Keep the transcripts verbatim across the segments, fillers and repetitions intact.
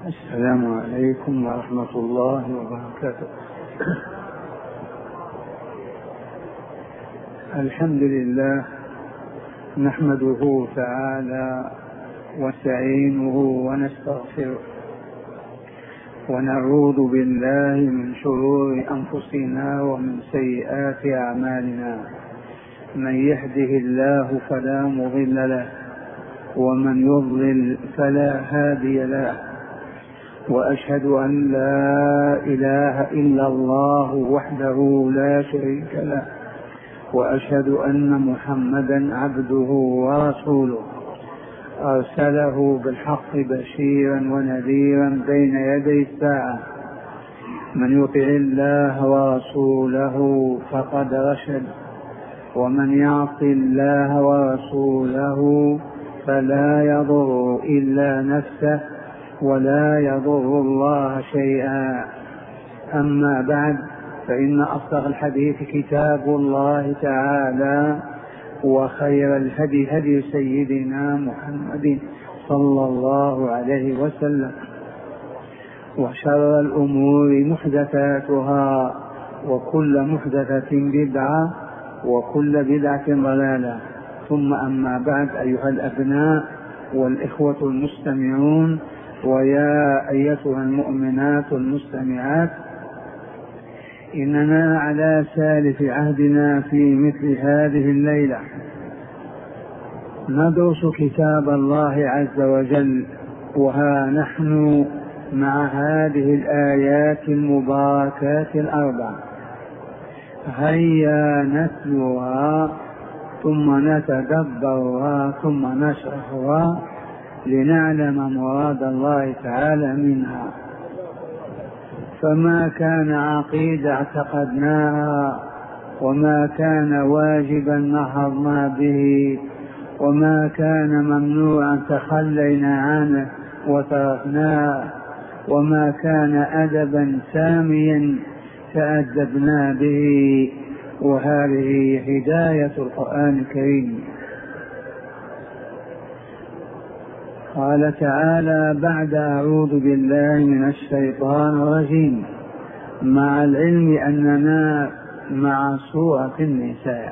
السلام عليكم ورحمة الله وبركاته. الحمد لله نحمده تعالى ونستعينه ونستغفره ونعوذ بالله من شرور أنفسنا ومن سيئات أعمالنا. من يهده الله فلا مضل له ومن يضلل فلا هادي له، وأشهد أن لا إله إلا الله وحده لا شريك له، وأشهد أن محمدا عبده ورسوله أرسله بالحق بشيرا ونذيرا بين يدي الساعة. من يطع الله ورسوله فقد رشد، ومن يعص الله ورسوله فلا يضر إلا نفسه ولا يضر الله شيئا. أما بعد، فإن أصدق الحديث كتاب الله تعالى، وخير الهدي هدي سيدنا محمد صلى الله عليه وسلم، وشر الأمور محدثاتها، وكل محدثة بدعة، وكل بدعة ضلالة. ثم أما بعد، أيها الأبناء والإخوة المستمعون، ويا أيتها المؤمنات المستمعات، إننا على سالف عهدنا في مثل هذه الليلة ندرس كتاب الله عز وجل، وها نحن مع هذه الآيات المباركات الأربع. هيا نتلوها ثم نتدبرها ثم نشرحها لنعلم مراد الله تعالى منها. فما كان عقيدة اعتقدناها، وما كان واجبا نهضنا به، وما كان ممنوعا تخلينا عنه وتركناه، وما كان أدبا ساميا تأدبنا به. وهذه هداية القرآن الكريم. قال تعالى بعد أعوذ بالله من الشيطان الرجيم، مع العلم أننا مع سورة النساء.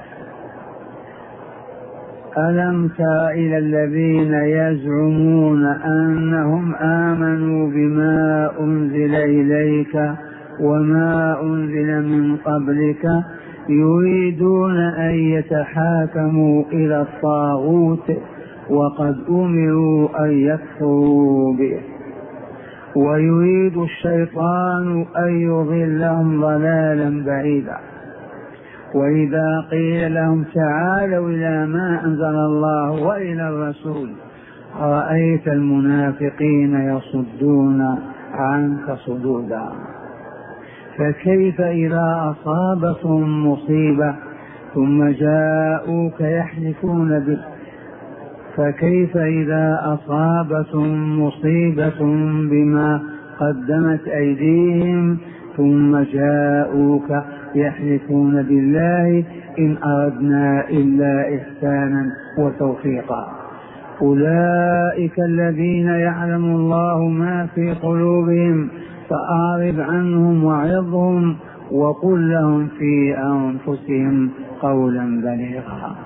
ألم تر إلى الذين يزعمون أنهم آمنوا بما أنزل إليك وما أنزل من قبلك يريدون أن يتحاكموا إلى الطاغوت وقد أمروا أن يكفروا به، ويريد الشيطان أن يضلهم ضلالا بعيدا. وإذا قيل لهم تعالوا إلى ما أنزل الله وإلى الرسول رأيت المنافقين يصدون عنك صدودا. فكيف إذا أصابتهم مصيبة ثم جاءوك يحلفون بك فكيف إذا أصابتهم مصيبة بما قدمت أيديهم ثم جاءوك يحلفون بالله إن أردنا إلا إحسانا وتوفيقا. أولئك الذين يعلم الله ما في قلوبهم فأعرض عنهم وعظهم وقل لهم في أنفسهم قولا بليغا.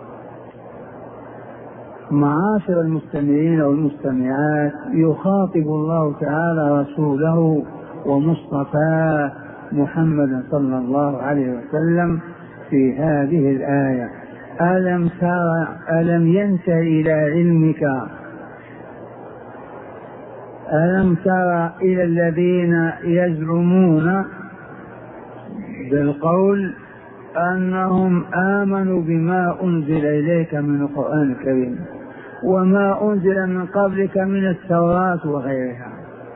معاشر المستمعين والمستمعات، يخاطب الله تعالى رسوله ومصطفاه محمد صلى الله عليه وسلم في هذه الآية. ألم تر ألم ينتهي إلى علمك ألم تر إلى الذين يزعمون بالقول أنهم آمنوا بما أنزل إليك من القرآن الكريم وما أنزل من قبلك من التوراة وغيرها.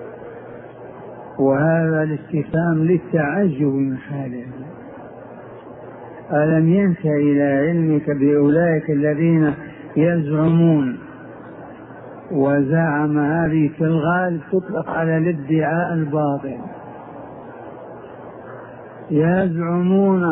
وهذا الاستفهام للتعجب من حالهم. ألم ينتهي إلى علمك بأولئك الذين يزعمون، وزعم هذه في الغالب تطلق على الادعاء الباطل. يزعمون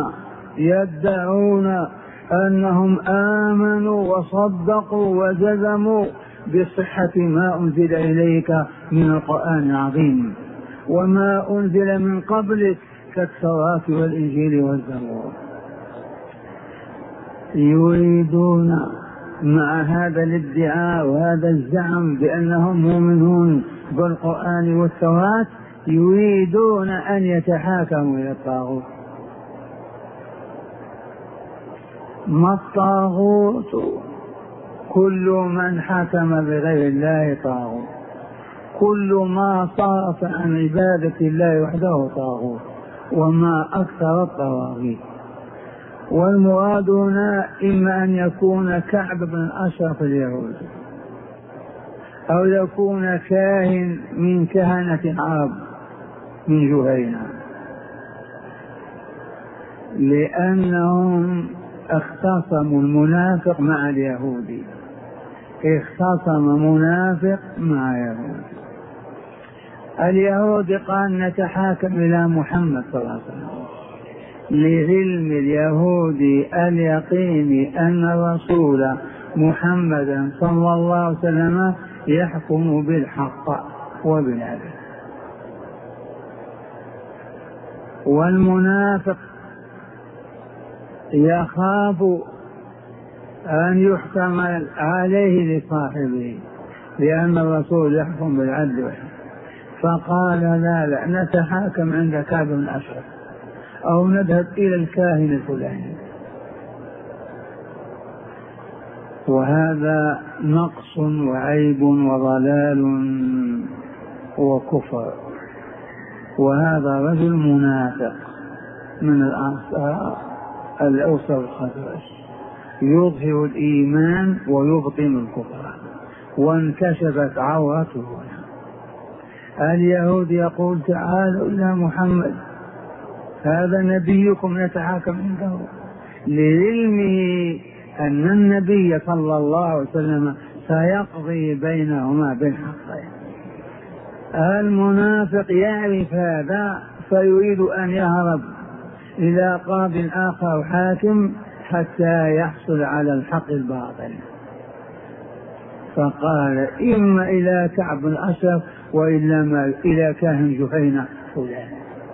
يدعون أنهم آمنوا وصدقوا وجزموا بصحة ما أنزل إليك من القرآن العظيم وما أنزل من قبلك كالتوراة والإنجيل والزبور. يريدون مع هذا الادعاء وهذا الزعم بأنهم مؤمنون بالقرآن والتوراة يريدون أن يتحاكموا إلى الطاغوت. ما الطاغوت؟ كل من حكم بغير الله طاغوت، كل ما صرف عن عبادة الله وحده طاغوت، وما أكثر الطواغيت. والمراد هنا إما أن يكون كعب بن أشرف اليهود أو يكون كاهن من كهنة العرب من جهينة، لأنهم اختصموا المنافق مع اليهودي، اختصم منافق مع يهودي. اليهود قال نتحاكم إلى محمد صلى الله عليه وسلم لعلم اليهود اليقين أن الرسول محمدا صلى الله عليه وسلم يحكم بالحق وبالعدل. والمنافق يخاف أن يحكم عليه لصاحبه لأن الرسول يحكم بالعدل والحق، فقال لا لا نتحاكم عند كعب بن أشرف أو نذهب إلى الكاهن الفلاني. وهذا نقص وعيب وضلال وكفر. وهذا رجل منافق من الأنصار الأوس والخزرج يظهر الإيمان ويبطن الكفر، وانكشفت عورته. اليهود يقول تعالوا إلى محمد هذا نبيكم نتحاكم عنده، لعلمه أن النبي صلى الله عليه وسلم سيقضي بينهما بالحق. المنافق يعرف هذا فيريد أن يهرب إلى قاض آخر حاكم حتى يحصل على الحق الباطل، فقال إما إلى كعب الأشرف وإلا ما إلى كاهن جهينة فلان.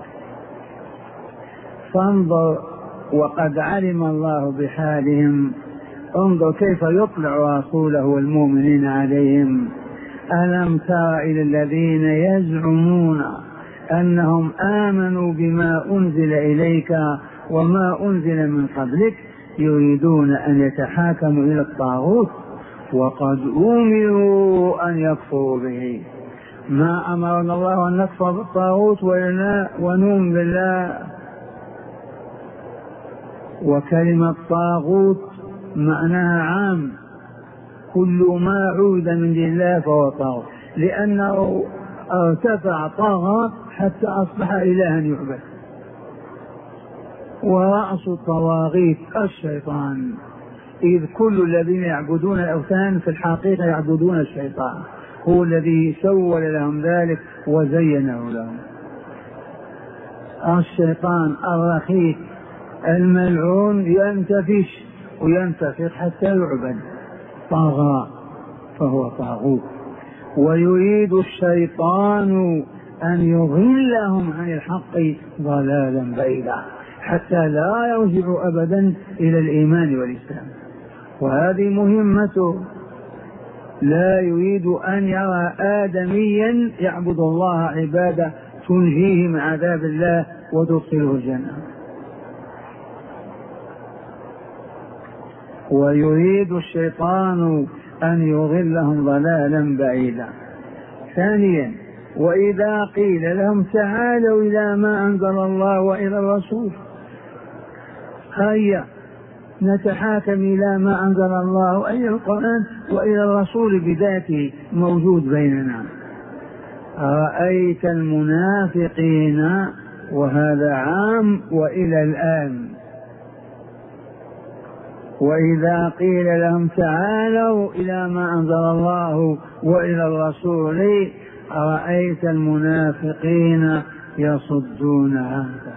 فانظر وقد علم الله بحالهم، انظر كيف يطلع رسوله والمؤمنين عليهم. ألم تر إلى الذين يزعمون أنهم آمنوا بما أنزل إليك وما أنزل من قبلك يريدون أن يتحاكموا إلى الطاغوت وقد أمروا أن يكفروا به. ما أمرنا الله أن نكفر بالطاغوت ونؤمن بالله. وكلمة طاغوت معناها عام، كل ما عود من دين الله فهو طاغوت، لأنه ارتفع طاغى حتى أصبح إلها يعبد. ورأس الطواغيت الشيطان، إذ كل الذين يعبدون الأوثان في الحقيقة يعبدون الشيطان، هو الذي سول لهم ذلك وزينه لهم. الشيطان الرخيص الملعون ينتفش وينتفخ حتى يعبد، طغى فهو طاغوت. ويريد الشيطان أن يضلهم عن الحق ضلالا بعيدا حتى لا يرجعوا أبدا إلى الإيمان والإسلام. وهذه مهمته، لا يريد أن يرى آدميا يعبد الله عبادة تنجيه من عذاب الله وتدخله الجنة. ويريد الشيطان أن يضلهم ضلالا بعيدا. ثانيا وإذا قيل لهم تعالوا إلى ما أنزل الله وإلى الرسول، هيا نتحاكم إلى ما أنزل الله وإلى القرآن وإلى الرسول بذاته موجود بيننا. رأيت المنافقين، وهذا عام وإلى الآن. وإذا قيل لهم تعالوا إلى ما أنزل الله وإلى الرسول رأيت المنافقين يصدون عنك،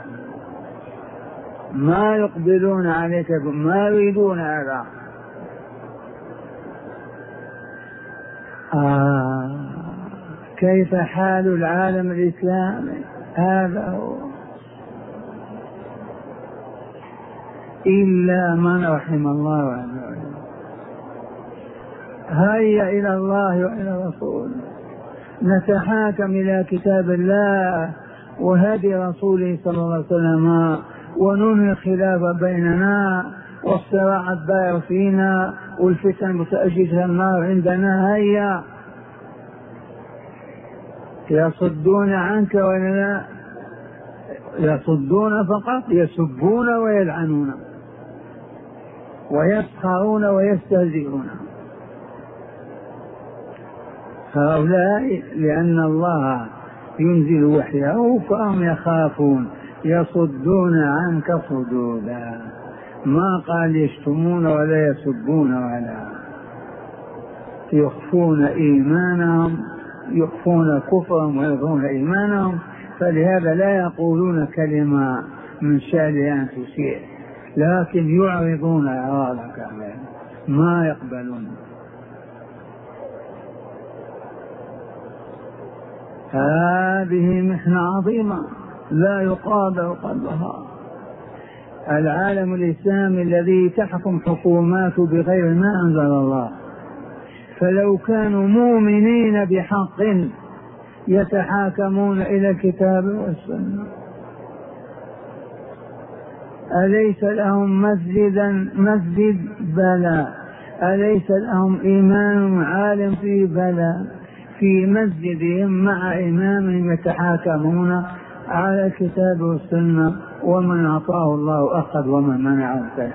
ما يقبلون عليك، ما يريدون هذا. آه كيف حال العالم الإسلامي؟ هذا هو، إلا من رحم الله عز وجل. هيا إلى الله وإلى الرسول، نتحاكم إلى كتاب الله وهدي رسوله صلى الله عليه وسلم، وننهي الخلاف بيننا والصراع الدائر فينا والفتن متأججة النار عندنا. هيا، يصدون عنك ولا لا؟ يصدون فقط، يسبون ويلعنون ويسخرون ويستهزئون. هؤلاء لأن الله ينزل وحيه فهم يخافون، يصدون عنك صدودا، ما قال يشتمون ولا يسبون ولا، يخفون إيمانهم، يخفون كفرهم ويظهرون إيمانهم، فلهذا لا يقولون كلمة من شأنها أن تسيء، لكن يعرضون إعراضا كاملا ما يقبلون. هذه محنة عظيمة لا يقابل قدرها. العالم الإسلامي الذي تحكم حكوماته بغير ما أنزل الله، فلو كانوا مؤمنين بحق يتحاكمون إلى الكتاب والسنة. أليس لهم مسجدا مسجد؟ بلى. أليس لهم إمام عالم فيه؟ بلى. في مسجدهم مع إمامهم يتحاكمون على الكتاب والسنة، ومن أعطاه الله أخذ ومن منعه ابتلع.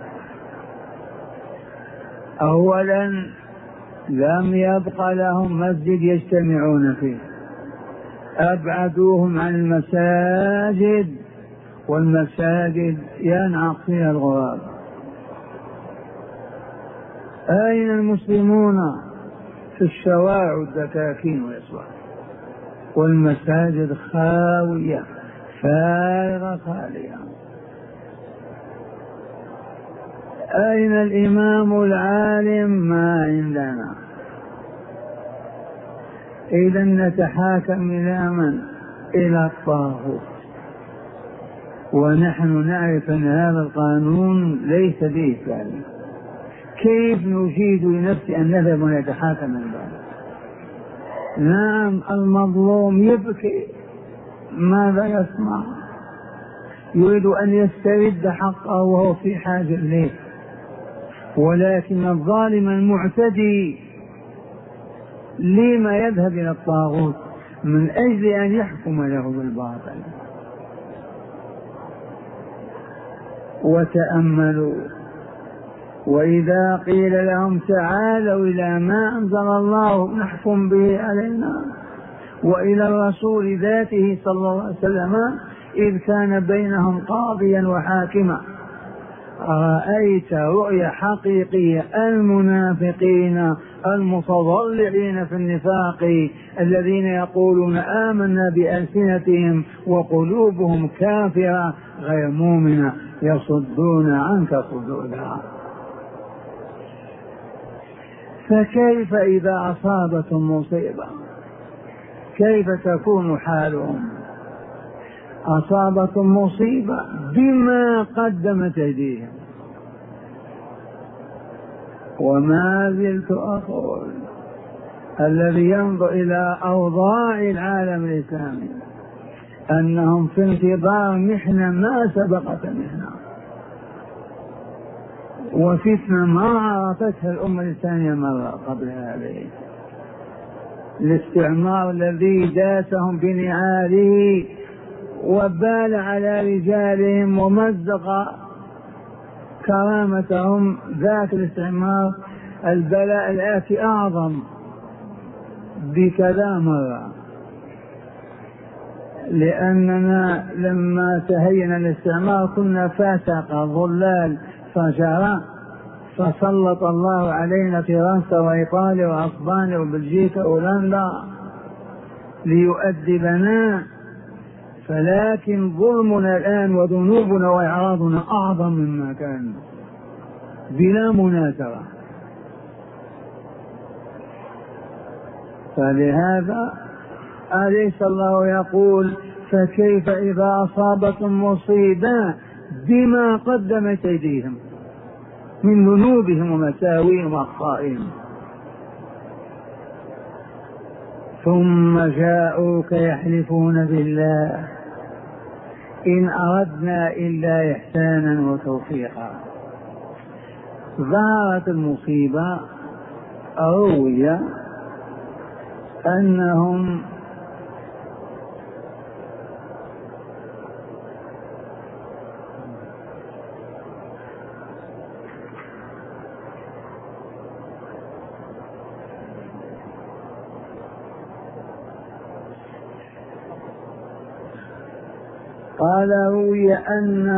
أولا لم يبق لهم مسجد يجتمعون فيه، أبعدوهم عن المساجد، والمساجد ينعق فيها الغراب. أين المسلمون؟ في الشوارع والدكاكين والأسواق، والمساجد خاوية فارغة خالية. أين الإمام العالم؟ ما عندنا. إذا نتحاكم إلى من؟ إلى الطاغوت، ونحن نعرف أن هذا القانون ليس به فعلا. كيف نجيد لنفسي أن نذهب ونتحاكم البعض؟ نعم، المظلوم يبكي، ماذا يصنع؟ يريد أن يسترد حقه وهو في حاجة إليه، ولكن الظالم المعتدي لما يذهب إلى الطاغوت؟ من أجل أن يحكم له بالباطل. وتأملوا، وإذا قيل لهم تعالوا إلى ما أنزل الله نحكم به علينا، وإلى الرسول ذاته صلى الله عليه وسلم إذ كان بينهم قاضيا وحاكما، رأيت رؤيا حقيقية المنافقين المتضلعين في النفاق الذين يقولون آمنا بألسنتهم وقلوبهم كافرة غير مؤمنة، يصدون عنك صدودا. فكيف إذا أصابتهم مصيبة؟ كيف تكون حالهم؟ أصابتهم مصيبة بما قدمت أيديهم. وما زلت أقول الذي ينظر إلى أوضاع العالم الإسلامي أنهم في انتظار محنة ما سبقت محنة، وفتنة ما عرفتها الأمة الإسلامية مرة قبل هذه. الاستعمار الذي داسهم بنعاله وبال على رجالهم ومزق كرامتهم، ذاك الاستعمار البلاء الآتي أعظم بكذا مرة. لأننا لما تهينا الاستعمار كنا فاسقة ضلال فجراء، فسلط الله علينا فرنسا وإيطاليا وأسبانيا وبلجيكا وهولندا ليؤدبنا، فلكن ظلمنا الآن وذنوبنا وإعراضنا أعظم مما كان بلا منازرة. فلهذا أليس الله يقول فكيف إذا أصابتم مصيبة بما قدمت أيديهم من ذنوبهم ومساويهم وأخطائهم ثم جاءوك يحلفون بالله إن أردنا إلا إحسانا وتوفيقا. ظهرت المصيبة، روي أنهم قال روي أن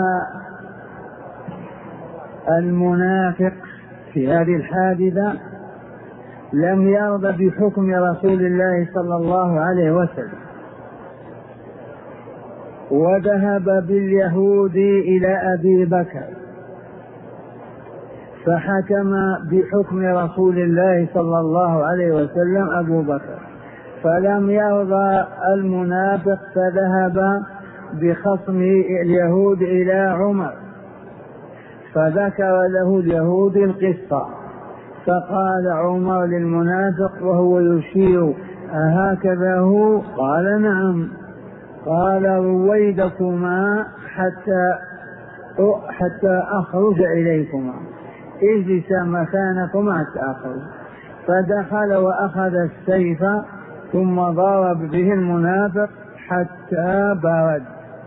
المنافق في هذه الحادثة لم يرضى بحكم رسول الله صلى الله عليه وسلم، وذهب باليهود إلى أبي بكر فحكم بحكم رسول الله صلى الله عليه وسلم أبو بكر، فلم يرضى المنافق فذهب بخصم اليهود إلى عمر فذكر له اليهود القصة، فقال عمر للمنافق وهو يشير أهكذا هو؟ قال نعم. قال رويدكما حتى حتى أخرج إليكما، اجلسا مكانكما حتى أخرج. فدخل وأخذ السيف ثم ضرب به المنافق حتى برد،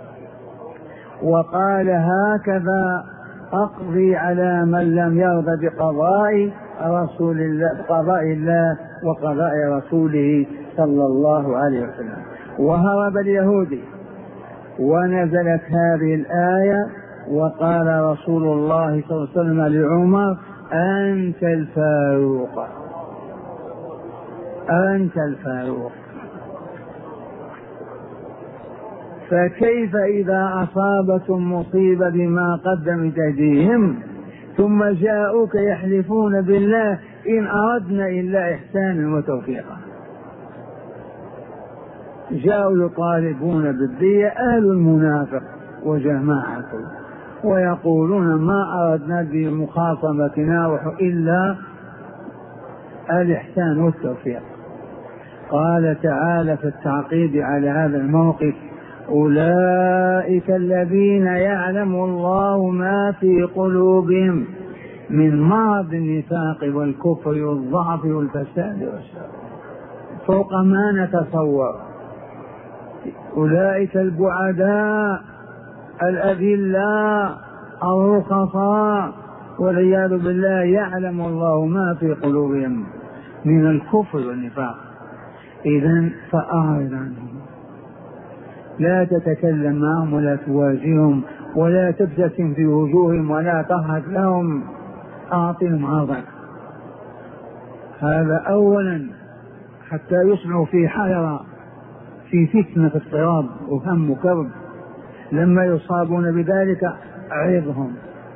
وقال هكذا أقضي على من لم يرضى بقضاء رسول الله قضاء الله وقضاء رسوله صلى الله عليه وسلم. وهرب اليهودي ونزلت هذه الآية وقال رسول الله صلى الله عليه وسلم لعمر أنت الفاروق أنت الفاروق. فكيف إذا أصابتم مصيبة بما قدمت أيديهم ثم جاءوك يحلفون بالله إن أردنا إلا إحسانا وتوفيقا. جاءوا يطالبون بالدية أهل المنافق وجماعته ويقولون ما أردنا بمخاصمتنا إلا الإحسان والتوفيق. قال تعالى في التعقيب على هذا الموقف أولئك الذين يعلم الله ما في قلوبهم من مرض النفاق والكفر والضعف والفساد والشر فوق ما نتصور. أولئك البعداء الأذلاء الرخصاء والعياذ بالله يعلم الله ما في قلوبهم من الكفر والنفاق. إذن فأعرض عنهم، لا تتكلم معهم ولا تواجههم ولا تبتسم في وجوههم ولا تضحك لهم، أعطهم عرضك. هذا أولا حتى يصبحوا في حيرة في فتنة اضطراب وهم وكرب. لما يصابون بذلك عظهم،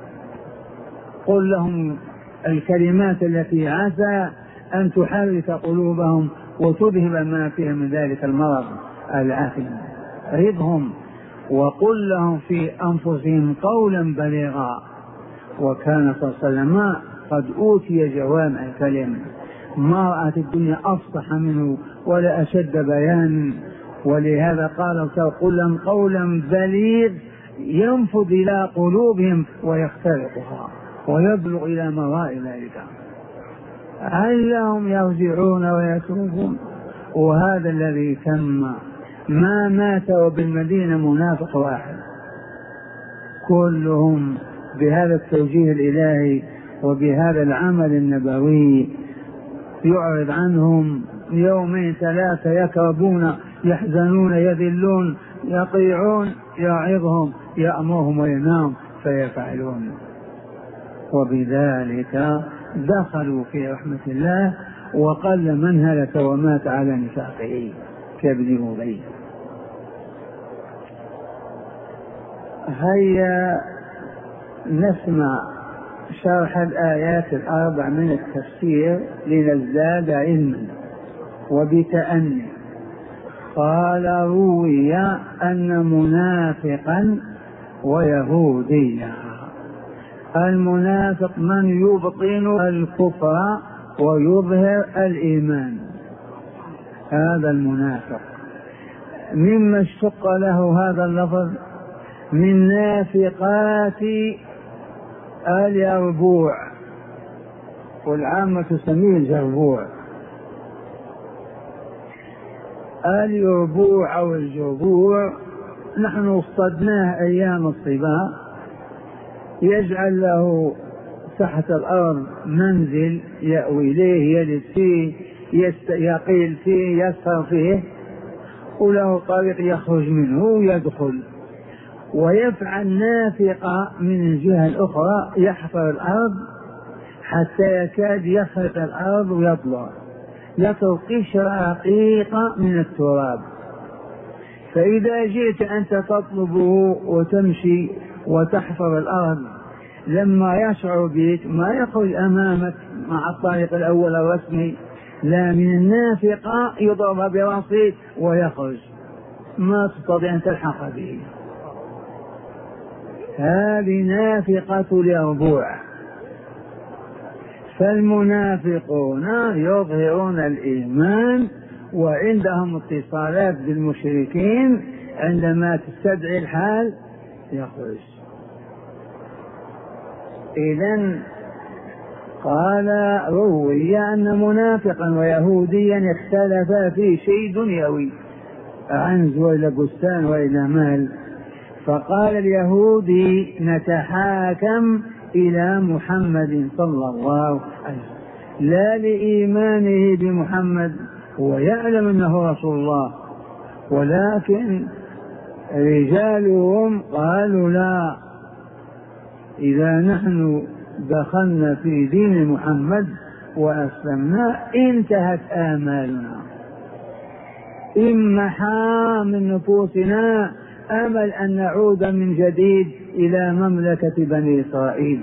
قل لهم الكلمات التي عسى أن تحرك قلوبهم وتذهب ما فيها من ذلك المرض العافية. عظهم وقل لهم في أنفسهم قولا بليغا. وكان صلى الله عليه وسلم قد أوتي جوامع الكلم، ما رأت الدنيا أفصح منه ولا أشد بيانا. ولهذا قال قل لهم قولا بليغ ينفذ إلى قلوبهم ويخترقها ويبلغ إلى مراء ذلك علهم يرجعون ويتوبون. وهذا الذي تم، ما مات وبالمدينة منافق واحد، كلهم بهذا التوجيه الإلهي وبهذا العمل النبوي يعرض عنهم يومين ثلاثة يكربون يحزنون يذلون يطيعون، يعظهم يأمرهم وينام فيفعلون، وبذلك دخلوا في رحمة الله. وقل من هلك ومات على نفاقه كابن أبي. هيا نسمع شرح الآيات الأربع من التفسير لنزداد علما. وبتأني. قال روي أن منافقا ويهوديا. المنافق من يبطن الكفر ويظهر الإيمان، هذا المنافق. مما اشتق له هذا اللفظ من نافقات اليربوع، والعامة تسميه الجربوع. اليربوع أو الجربوع نحن اصطدناه أيام الصبا، يجعل له تحت الأرض منزل يأوي إليه، يلد فيه، يقيل فيه، يسهر فيه، وله طريق يخرج منه ويدخل. ويفعل نافقة من الجهة الأخرى، يحفر الأرض حتى يكاد يخرق الأرض ويطلع، يترك قشرة رقيقة من التراب. فإذا جئت أنت تطلبه وتمشي وتحفر الأرض، لما يشعر بك ما يخرج أمامك مع الطريق الأول الرسمي، لا، من النافقة يضرب برأسه ويخرج، ما تستطيع أن تلحق به. هذه نافقة اليربوع. فالمنافقون يظهرون الإيمان وعندهم اتصالات بالمشركين، عندما تستدعي الحال يخرج. إذن قال روي أن منافقا ويهوديا اختلفا في شيء دنيوي، عنز وإلى بستان وإلى مال. فقال اليهودي نتحاكم إلى محمد صلى الله عليه وسلم، لا لإيمانه بمحمد، هو يعلم أنه رسول الله، ولكن رجالهم قالوا لا، إذا نحن دخلنا في دين محمد وأسلمنا انتهت آمالنا، امحى من نفوسنا أمل أن نعود من جديد إلى مملكة بني إسرائيل.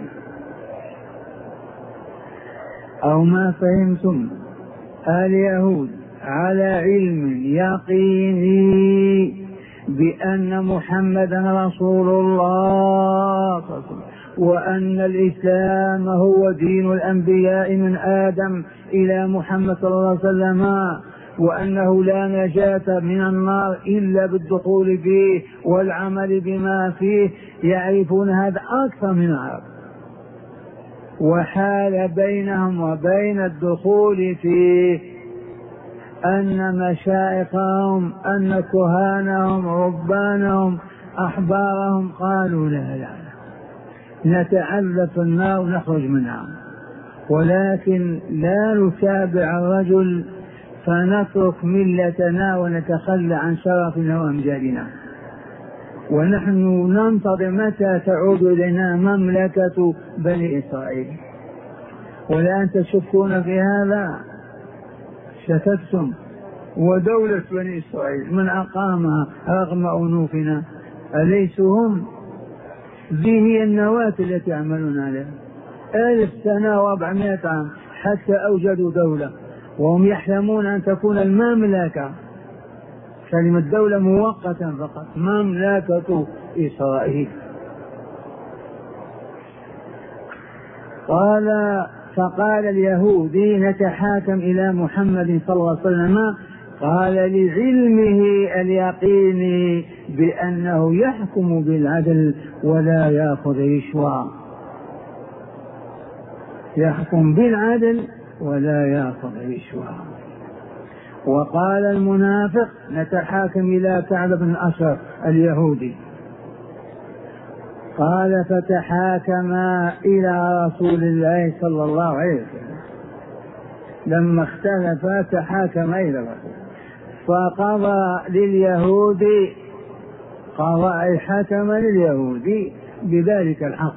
أو ما فهمتم؟ اليهود على علم يقيني بأن محمدا رسول الله، وأن الإسلام هو دين الأنبياء من آدم إلى محمد صلى الله عليه وسلم، وأنه لا نجاة من النار إلا بالدخول فيه والعمل بما فيه. يعرفون هذا أكثر من العرب. وحال بينهم وبين الدخول فيه أن مشايخهم، أن كهانهم، ربانهم، أحبارهم قالوا لا لا نتعذب في النار ونخرج منها، ولكن لا نتابع الرجل فنترك ملتنا ونتخلى عن شرفنا وأمجادنا، ونحن ننتظر متى تعود إلينا مملكة بني إسرائيل. والآن تشكون في هذا، شككتم. ودولة بني إسرائيل من أقامها رغم أنوفنا؟ أليسوا هم؟ ذي هي النواة التي يعملون عليها. ألف سنة وأربعمائة عام حتى أوجدوا دولة، وهم يحلمون أن تكون المملكة، كلمة دولة مؤقتا فقط، مملكة إسرائيل. قال فقال اليهودي نتحاكم إلى محمد صلى الله عليه وسلم، قال لعلمه اليقين بأنه يحكم بالعدل ولا يأخذ رشوة، يحكم بالعدل ولا يأخذ رشوة. وقال المنافق نتحاكم إلى كعب بن أشرف اليهودي، قال فتحاكما إلى رسول الله صلى الله عليه وسلم، لما اختلفا تحاكما إلى الرسول، فقضى لليهودي قضاء، حكم لليهودي بذلك الحق.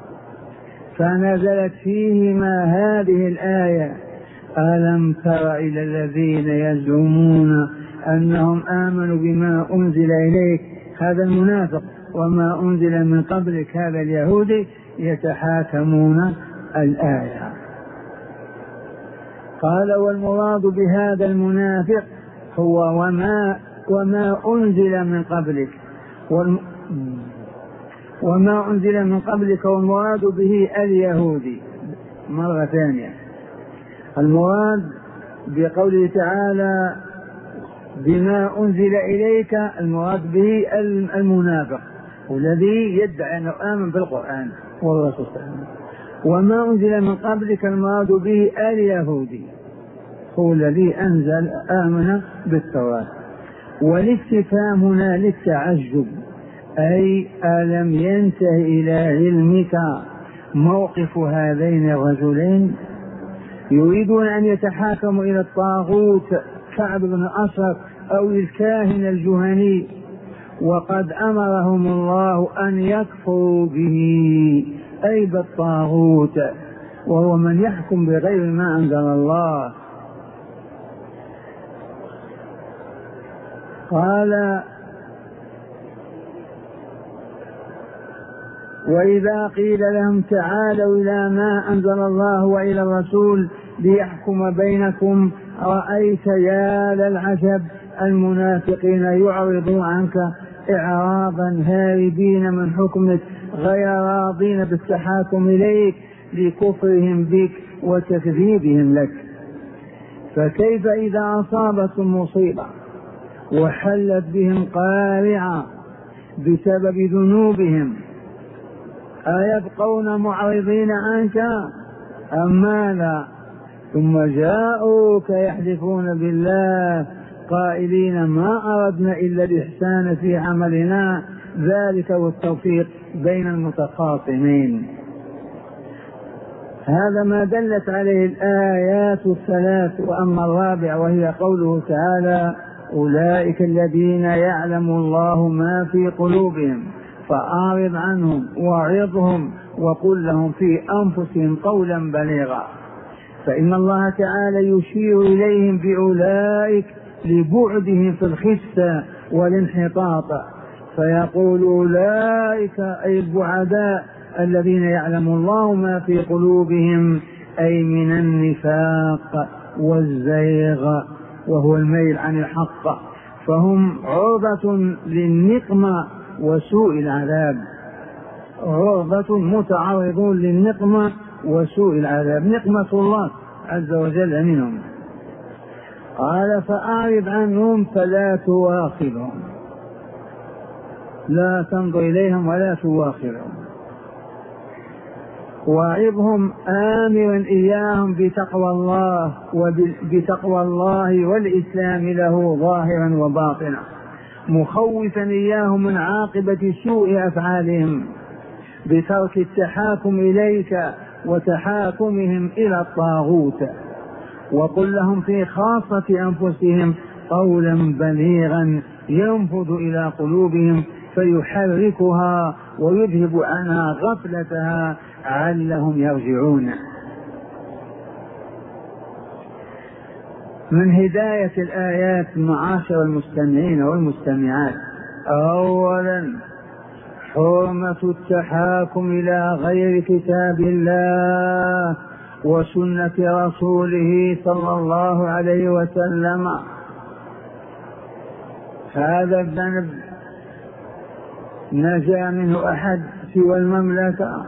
فنزلت فيهما هذه الآية: ألم تر إلى الذين يزعمون أنهم آمنوا بما أنزل إليك، هذا المنافق، وما أنزل من قبلك، هذا اليهودي، يتحاكمون الآية. قال والمراد بهذا المنافق هو وما وما أنزل من قبلك والم... وما أنزل من قبلك والمراد به اليهودي. مرة ثانية، المراد بقوله تعالى بما أنزل إليك المراد به المنافق والذي يدعي أنه آمن بالقرآن والرسول صلى الله عليه وسلم. وما أنزل من قبلك المراد به اليهودي هو الذي أنزل آمن بالتوراة. والاستفهام هنا للتعجب، أي ألم ينته إلى علمك موقف هذين الرجلين؟ يريدون أن يتحاكموا إلى الطاغوت كعب بن أشرف أو الكاهن الجهني، وقد أمرهم الله أن يكفروا به أي بالطاغوت، وهو من يحكم بغير ما أنزل الله. قال وإذا قيل لهم تعالوا إلى ما أنزل الله وإلى الرسول ليحكم بينكم رأيت يا للعجب المنافقين يعرضون عنك إعراضا هاربين من حكمك غير راضين بالتحاكم إليك لكفرهم بك وتكذيبهم لك. فكيف إذا أصابتهم مصيبة وحلت بهم قارعة بسبب ذنوبهم أيبقون معرضين عنك أم ماذا؟ ثم جاءوك يحلفون بالله قائلين ما أردنا إلا الإحسان في عملنا ذلك والتوفيق بين المتخاصمين. هذا ما دلت عليه الآيات الثلاث. وأما الرابع وهي قوله تعالى أولئك الذين يعلم الله ما في قلوبهم فأعرض عنهم وعظهم وقل لهم في أنفسهم قولا بليغا. فإن الله تعالى يشير إليهم بأولئك لبعدهم في الخسة والانحطاط، فيقول أولئك أي البعداء الذين يعلم الله ما في قلوبهم أي من النفاق والزيغ وهو الميل عن الحق، فهم عرضة للنقمة وسوء العذاب، عرضة متعرضون للنقمة وسوء العذاب، نقمة الله عز وجل منهم. قال فأعرض عنهم فلا تواخذهم، لا تنظر إليهم ولا تواخذهم، واعظهم آمرا إياهم بتقوى الله وبتقوى الله والإسلام له ظاهرا وباطنا، مخوفا إياهم من عاقبة سوء أفعالهم بترك التحاكم إليك وتحاكمهم إلى الطاغوت. وقل لهم في خاصة أنفسهم قولا بليغا ينفذ إلى قلوبهم فيحركها ويذهب عنها غفلتها علهم يرجعون. من هداية الآيات معاشر المستمعين والمستمعات، أولا حرمة التحاكم إلى غير كتاب الله وسنة رسوله صلى الله عليه وسلم. هذا الذنب نجا منه أحد سوى المملكة؟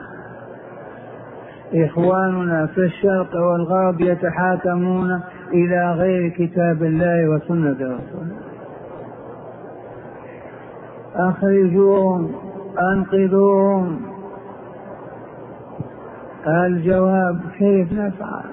إخواننا في الشرق والغرب يتحاكمون إلى غير كتاب الله وسنة رسوله. أخرجوهم، أنقذوهم. الجواب كيف نفعل؟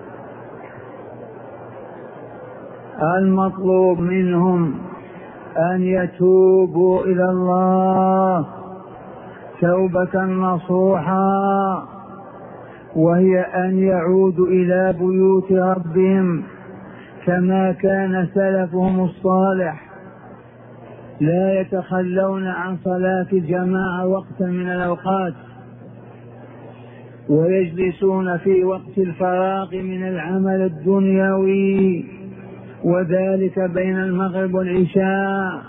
المطلوب منهم أن يتوبوا إلى الله توبة نصوحا، وهي أن يعودوا إلى بيوت ربهم كما كان سلفهم الصالح، لا يتخلون عن صلاة الجماعة وقتا من الأوقات، ويجلسون في وقت الفراغ من العمل الدنيوي، وذلك بين المغرب والعشاء،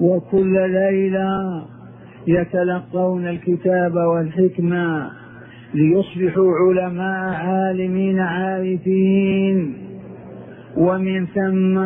وكل ليلة يتلقون الكتاب والحكمة ليصبحوا علماء عالمين عارفين، ومن ثم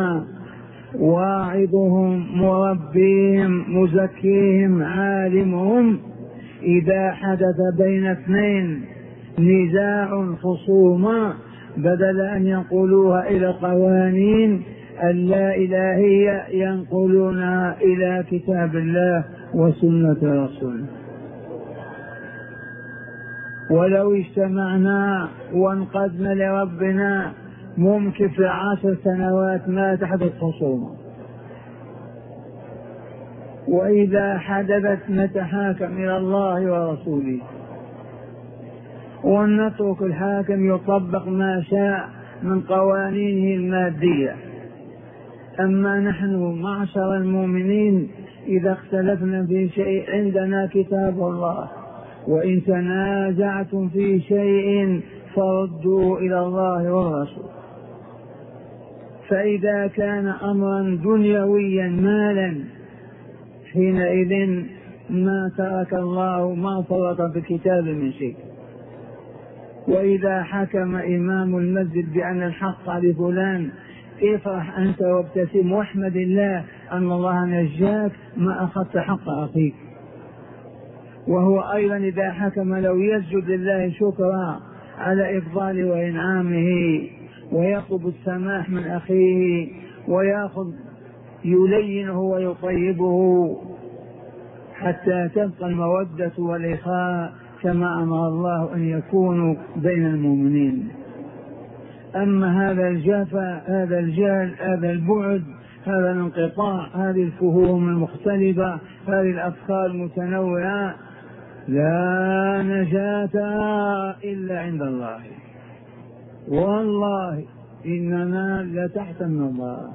واعظهم مربيهم مزكيهم عالمهم إذا حدث بين اثنين نزاع خصومة بدل أن ينقلوها إلى قوانين اللا إلهية ينقلونها إلى كتاب الله وسنة رسوله. ولو اجتمعنا وانقدنا لربنا ممكن في عشر سنوات ما تحدث خصومة، وإذا حدثت نتحاكم إلى الله ورسوله ونترك الحاكم يطبق ما شاء من قوانينه المادية. أما نحن معشر المؤمنين إذا اختلفنا في شيء عندنا كتاب الله، وإن تنازعتم في شيء فردوا إلى الله والرسول. فإذا كان أمرا دنيويا مالا حينئذ ما ترك الله ما فرط في الكتاب من شيء. وإذا حكم إمام المسجد بأن الحق لفلان افرح أنت وابتسم واحمد الله أن الله نجاك ما أخذت حق أخيك. وهو أيضا إذا حكم لو يسجد لله شكرا على إفضاله وإنعامه ويطلب السماح من أخيه ويأخذ يلينه ويطيبه حتى تبقى المودة والإخاء كما أمر الله أن يكونوا بين المؤمنين. أما هذا الجفا هذا الجهل هذا البعد هذا الانقطاع هذه الفهوم المختلفة هذه الأفكار المتنوعة لا نجاة إلا عند الله. والله إننا لتحت النظام.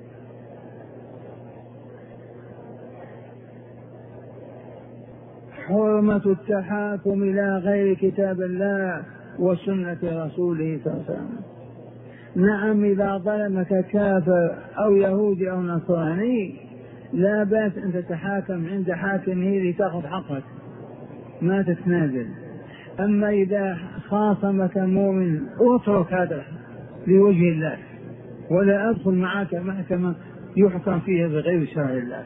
حرمة التحاكم إلى غير كتاب الله وسنة رسوله صلى الله عليه وسلم. نعم إذا ظلمك كافر أو يهودي أو نصراني لا بأس أن تتحاكم عند حاكمه لتأخذ حقك ما تتنازل. أما إذا خاصمك مؤمن اترك هذا لوجه الله ولا أدخل معك محكمة يحكم فيها بغير شرع الله.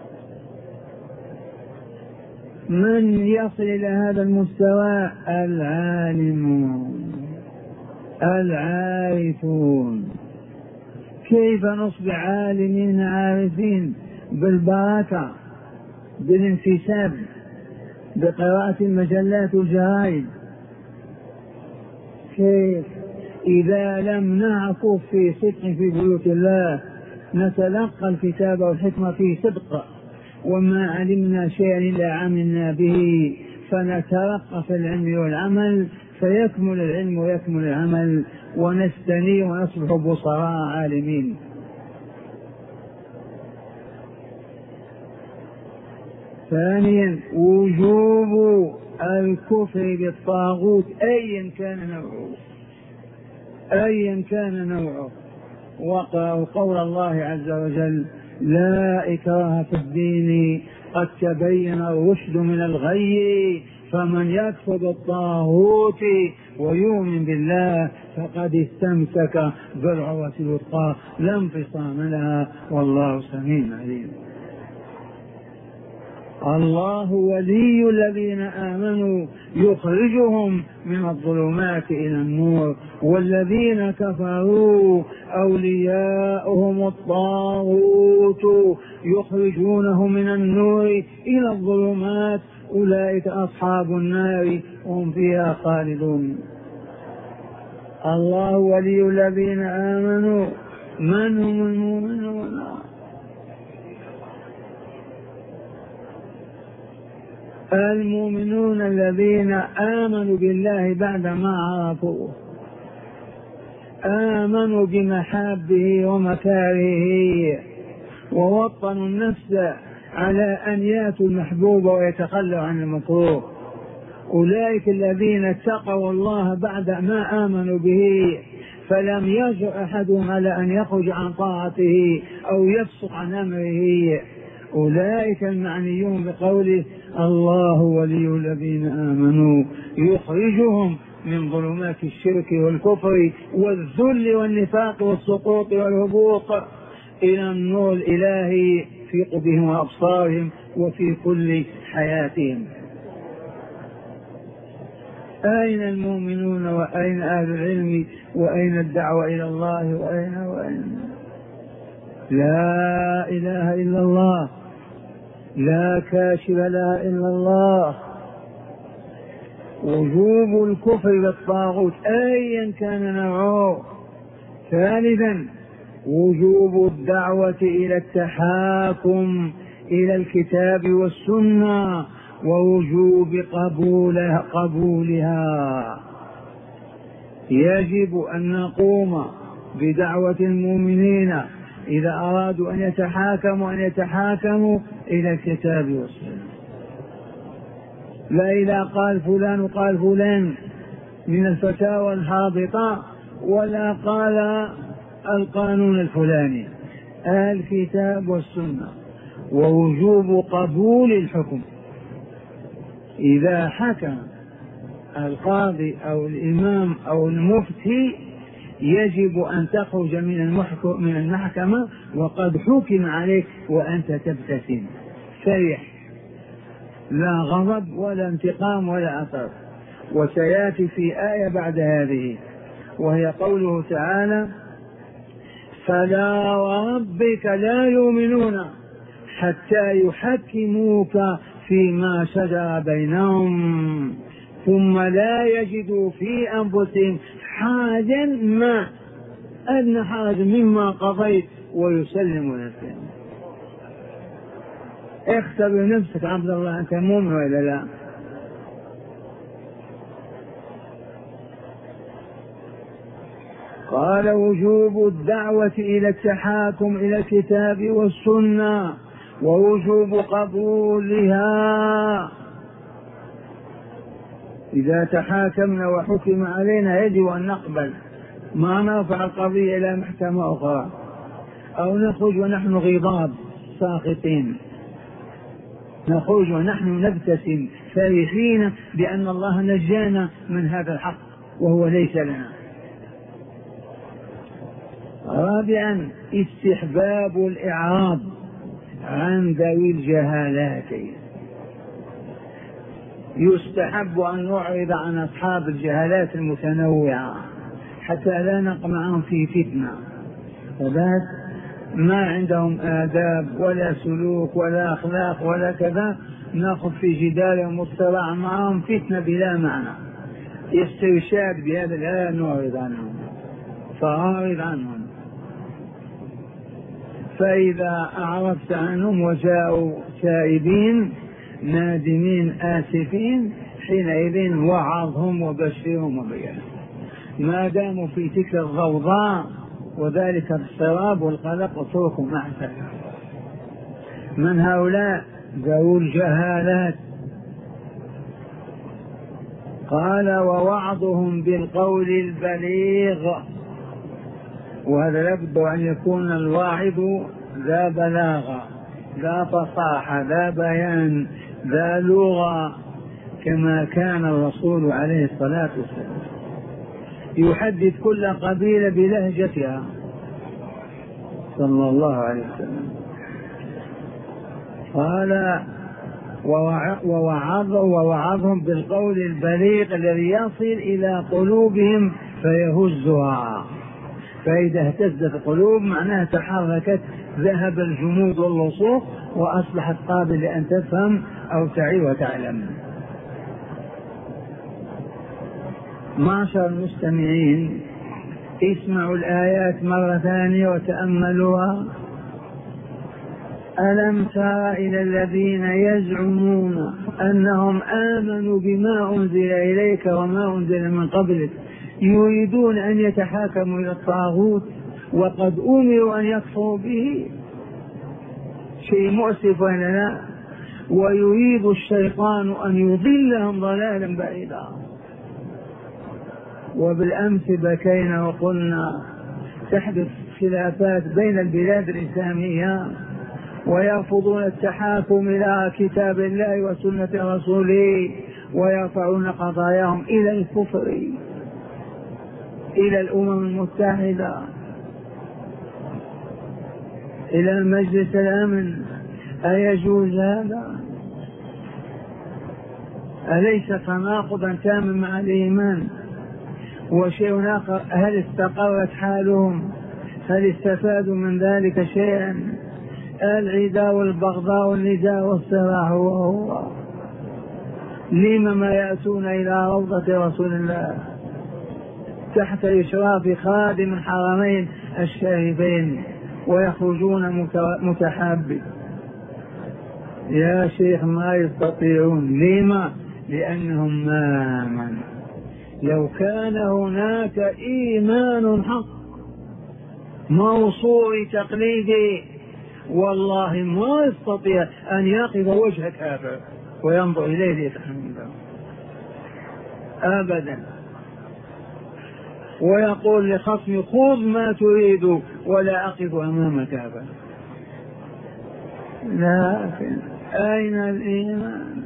من يصل إلى هذا المستوى؟ العالمون العارفون. كيف نصبح عالمين عارفين؟ بالبركة بالانتساب بقراءة المجلات والجرائد. كيف إذا لم نعكف في صدق في بيوت الله نتلقى الكتاب والحكمة في صدق وما علمنا شيئا إلا عملنا به فنترقى في العلم والعمل فيكمل العلم ويكمل العمل ونستنير ونصبح بصراء عالمين. ثانيا وجوب الكفر بالطاغوت أيا كان نوعه أيا كان نوعه. وقرأوا قول الله عز وجل لا إكراه في الدين قد تبين الرشد من الغي فمن يكفر بالطاغوت ويؤمن بالله فقد استمسك بالعروة الوثقى لا انفصام لها والله سميع عليم. الله ولي الذين آمنوا يخرجهم من الظلمات إلى النور والذين كفروا أولياؤهم الطاغوت يخرجونهم من النور إلى الظلمات أولئك أصحاب النار هم فيها خالدون. الله ولي الذين آمنوا. من هم المؤمنون؟ المؤمنون الذين آمنوا بالله بعدما عرفوه آمنوا بمحابه ومكارهه ووطنوا النفس على أن يأتوا المحبوب ويتخلوا عن المكروه. أولئك الذين اتقوا الله بعد ما آمنوا به فلم يجرؤ أحدهم على أن يخرج عن طاعته أو يفسق عن أمره أولئك المعنيون بقوله الله ولي الذين آمنوا يخرجهم من ظلمات الشرك والكفر والذل والنفاق والسقوط والهبوط إلى النور الإلهي في قلوبهم وأبصارهم وفي كل حياتهم. أين المؤمنون وأين أهل العلم وأين الدعوة إلى الله وأين وأين؟ لا إله إلا الله، لا كاشف لها إلا الله. وجوب الكفر بالطاغوت أيا كان نوعه. ثالثا وجوب الدعوة إلى التحاكم إلى الكتاب والسنة ووجوب قبولها, قبولها. يجب أن نقوم بدعوة المؤمنين إذا أرادوا أن يتحاكموا أن يتحاكموا إلى الكتاب والسنة، لا إذا قال فلان وقال فلان من الفتاوى الهابطة ولا قال القانون الفلاني، الكتاب والسنة. ووجوب قبول الحكم، إذا حكم القاضي أو الإمام أو المفتي يجب أن تخرج من من المحكمة وقد حكم عليك وأنت تبتسم فرح، لا غضب ولا انتقام ولا أثر. وسيأتي في آية بعد هذه وهي قوله تعالى فلا وربك لا يؤمنون حتى يحكموك فيما شجر بينهم ثم لا يجدوا في أنفسهم حاجا ما أدنى حاجة مما قضيت ويسلموا نفسهم. اختبر نفسك عبد الله، أنت مؤمن ولا لا؟ قال وجوب الدعوة إلى التحاكم إلى الكتاب والسنة ووجوب قبولها. إذا تحاكمنا وحكم علينا يجب أن نقبل، ما نرفع القضية إلى محكمة أخرى أو نخرج ونحن غضاب ساخطين، نخرج ونحن نبتسم فرحين بأن الله نجانا من هذا الحق وهو ليس لنا. رابعا استحباب الإعراض عن ذوي الجهالات، يستحب أن نعرض عن أصحاب الجهالات المتنوعة حتى لا نقع معهم في فتنة، فذات ما عندهم آداب ولا سلوك ولا أخلاق ولا كذا، نأخذ في جدال مصطلع معهم فتنة بلا معنى. استرشاد بهذا الآية نعرض عنهم، فأعرض عنهم. فإذا أعرضت عنهم وجاءوا تائبين نادمين آسفين حينئذ وعظهم وبشرهم وبينهم، ما داموا في تلك الضوضاء وذلك السراب والقلق اتركهم أحسن. من هؤلاء؟ ذوو الجهالات. قال ووعظهم بالقول البليغ، وهذا لابد أن يكون الواعظ ذا بلاغة ذا فصاحة ذا بيان ذا لغة، كما كان الرسول عليه الصلاة والسلام يحدث كل قبيلة بلهجتها صلى الله عليه وسلم. قال ووعظهم بالقول البليغ الذي يصل إلى قلوبهم فيهزها، فإذا اهتزت القلوب معناها تحركت، ذهب الجمود واللصوق وأصبحت قابل لأن تفهم أو تعي وتعلم. معشر المستمعين اسمعوا الآيات مرة ثانية وتأملوها. ألم تر إلى الذين يزعمون أنهم آمنوا بما أنزل إليك وما أنزل من قبلك يريدون أن يتحاكموا إلى الطاغوت وقد أمروا أن يكفروا به؟ شيء مؤسف لنا. ويريد الشيطان أن يضلهم ضلالا بعيدا. وبالأمس بكينا وقلنا تحدث خلافات بين البلاد الإسلامية ويرفضون التحاكم إلى كتاب الله وسنة رسوله، ويرفعون قضاياهم إلى الكفر، إلى الأمم المتحدة، إلى المجلس الأمن. أيجوز هذا؟ أليس تناقضا تاما مع الإيمان؟ وشيء آخر، هل استقرت حالهم؟ هل استفادوا من ذلك شيئا؟ العداء والبغضاء والنداء والصراع هو هو. لما ما يأتون إلى روضة رسول الله تحت إشراف خادم الحرمين الشريفين ويخرجون متحابين؟ يا شيخ ما يستطيعون. لما؟ لأنهم ما آمنوا. لو كان هناك إيمان حق موصول تقليدي والله ما يستطيع أن يقف وجه كافر وينظر إليه ليتحمله أبدا، ويقول لخصمي خذ ما تريد ولا أقف أمامك أبدا. لكن أين الإيمان؟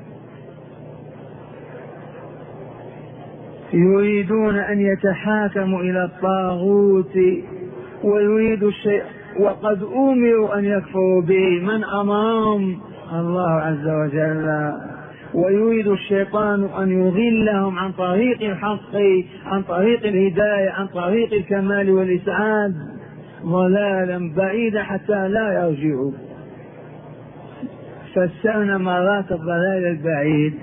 يريدون أن يتحاكموا إلى الطاغوت ويريد الشيء، وقد أمروا أن يكفروا به. من أمرهم؟ الله عز وجل. ويريد الشيطان أن يضلهم عن طريق الحق، عن طريق الهداية، عن طريق الكمال والإسعاد ضلالا بعيدا حتى لا يرجعوا. فسرنا مرات الضلال البعيد.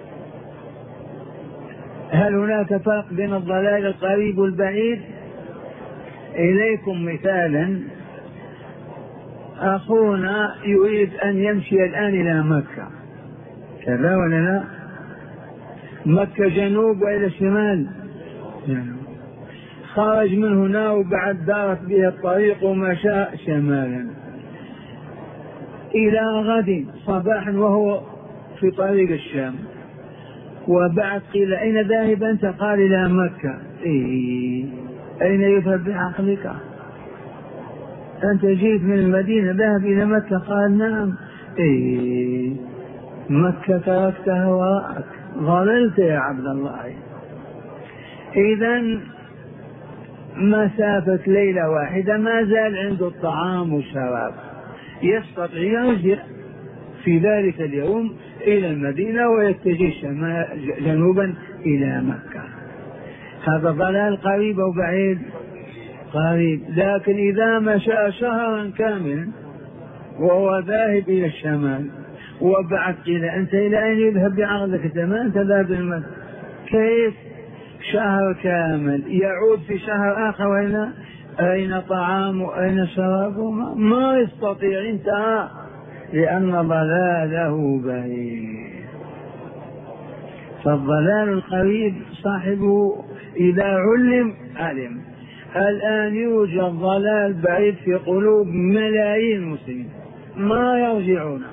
هل هناك فرق بين الضلال القريب والبعيد؟ إليكم مثالا، أخونا يريد أن يمشي الآن إلى مكة، كذا ولا لا؟ مكة جنوب وإلى الشمال جنوب. خرج من هنا وبعد دارت به الطريق ومشى شمالا إلى غد صباحا وهو في طريق الشام، وبعد قيل أين ذاهب أنت؟ قال إلى مكة. إيه؟ أين يذهب بعقلك؟ أنت جيت من المدينة ذهب إلى مكة. قال نعم. إيه؟ مكة تركتها وراءك، ضللت يا عبد الله. إذن مسافة ليلة واحدة ما زال عنده الطعام والشراب، يستطيع يرجع في ذلك اليوم إلى المدينة ويتجه جنوبا إلى مكة. هذا ضلال قريب أو بعيد؟ قريب. لكن إذا مشى شهرا كاملا وهو ذاهب إلى الشمال وبعد قيل أنت إلى أين يذهب بعقلك؟ أنت ما أنت ذاهب إلى المدينة. كيف شهر كامل يعود في شهر آخر وإلى أين طعام وأين شراب؟ ما يستطيع، انتهى، لأن ضلاله بعيد. فالضلال القريب صاحبه إذا علم علم. الآن يوجد ضلال بعيد في قلوب ملايين المسلمين ما يرجعون.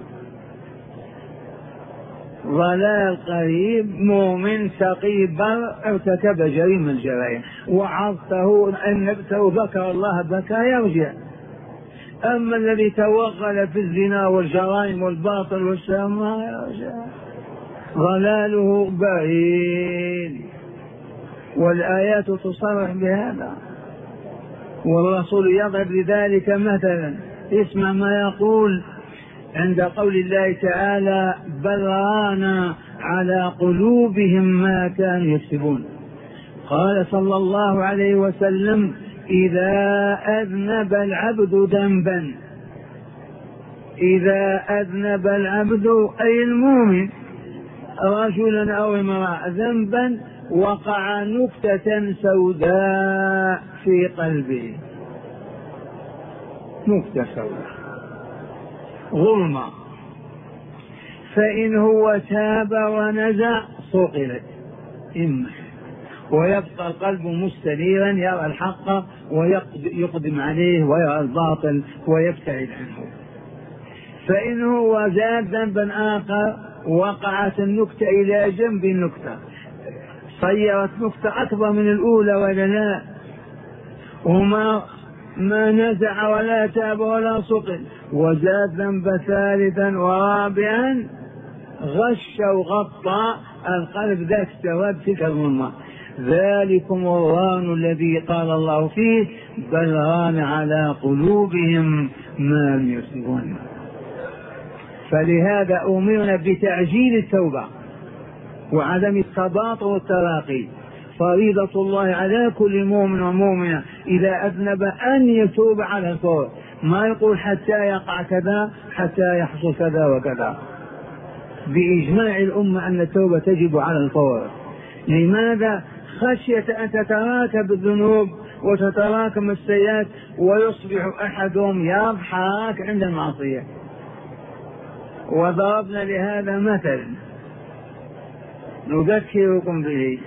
ضلال قريب مؤمن تقي بر ارتكب جريمة الجرائم وعظته أنبته ذكر الله بكى يرجع. أما الذي توغل في الزنا والجرائم والباطل والشر ما يرجع، ضلاله بعيد. والآيات تصرح بهذا والرسول يضرب لذلك مثلا. اسمع ما يقول عند قول الله تعالى بل ران على قلوبهم ما كانوا يكسبون. قال صلى الله عليه وسلم إذا أذنب العبد ذنبا، إذا أذنب العبد أي المؤمن رجلا أو امرأة ذنبا وقع نكتة سوداء في قلبه، نكتة سوداء ظلمة، فإن هو تاب ونزع صقلت إما، ويبقى القلب مستنيرا يرى الحق ويقدم عليه ويرى الباطل ويبتعد عنه. فإن هو زاد ذنبا آخر وقعت النكتة إلى جنب النكتة، صيرت نكتة أكبر من الأولى ولا لا، وما ما نزع ولا تاب ولا صقل وزاد ذنب ثالثا ورابعا غش وغطى القلب ذاك السواد تلك الظلمة. ذلكم الران الذي قال الله فيه بل ران على قلوبهم ما لم يصبون. فلهذا أمرنا بتعجيل التوبة وعدم التباطؤ والتراخي. فريضة الله على كل مؤمن ومؤمنة إذا أذنب أن يتوب على الفور، ما يقول حتى يقع كذا حتى يحصل كذا وكذا. بإجماع الأمة أن التوبة تجب على الفور. لماذا؟ خشية أن تتراكم الذنوب وتتراكم السيئات ويصبح أحدهم يضحك عند المعصية. وضربنا لهذا مثل نذكركم به.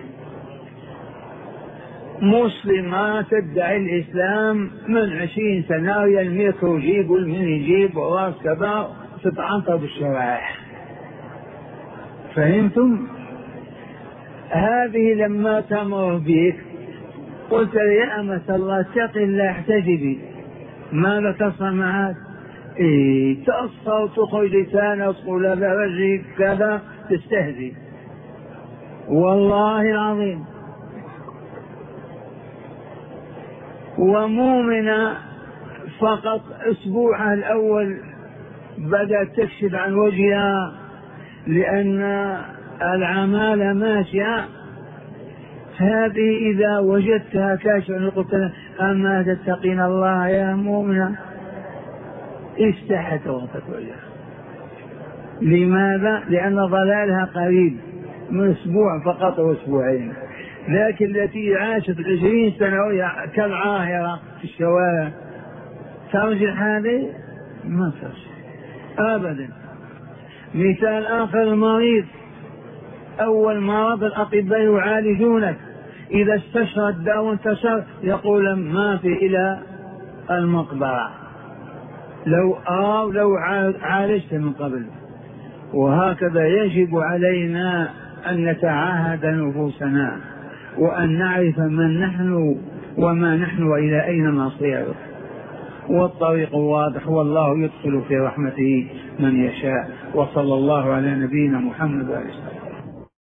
مسلمة تدعي الإسلام من عشرين سنة، الميكرو يجيب والمين يجيب وراس كذا تتعنطر بالشوارع. فهمتم؟ هذه لما تمر بك قلت يا أمة الله اتق الله احتجبي، ماذا تصنع معك؟ إيه تصفى وتخرج لسانك وتقول هذا رجل كذا، تستهزئ. والله العظيم. ومؤمنة فقط أسبوعها الأول بدأت تكشف عن وجهها لأن العمالة ماشية. هذه إذا وجدتها كاشفة قلت لها أما تتقين الله يا مؤمنة؟ استحت وغطت وجهها. لماذا؟ لأن ضلالها قريب من أسبوع فقط وأسبوعين. لكن التي عاشت عشرين سنة وهي كالعاهرة في الشوارع ترجع هذه ما ترجع أبدا. مثال آخر، المريض أول مرض الأطباء يعالجونك، إذا استشرى الداء وانتشر يقول ما في إلى المقبرة لو أو لو عالجت من قبل. وهكذا يجب علينا أن نتعاهد نفوسنا وأن نعرف من نحن وما نحن وإلى أين مصيرنا. والطريق واضح، والله يدخل في رحمته من يشاء. وصلى الله على نبينا محمد وعلى آله وسلم.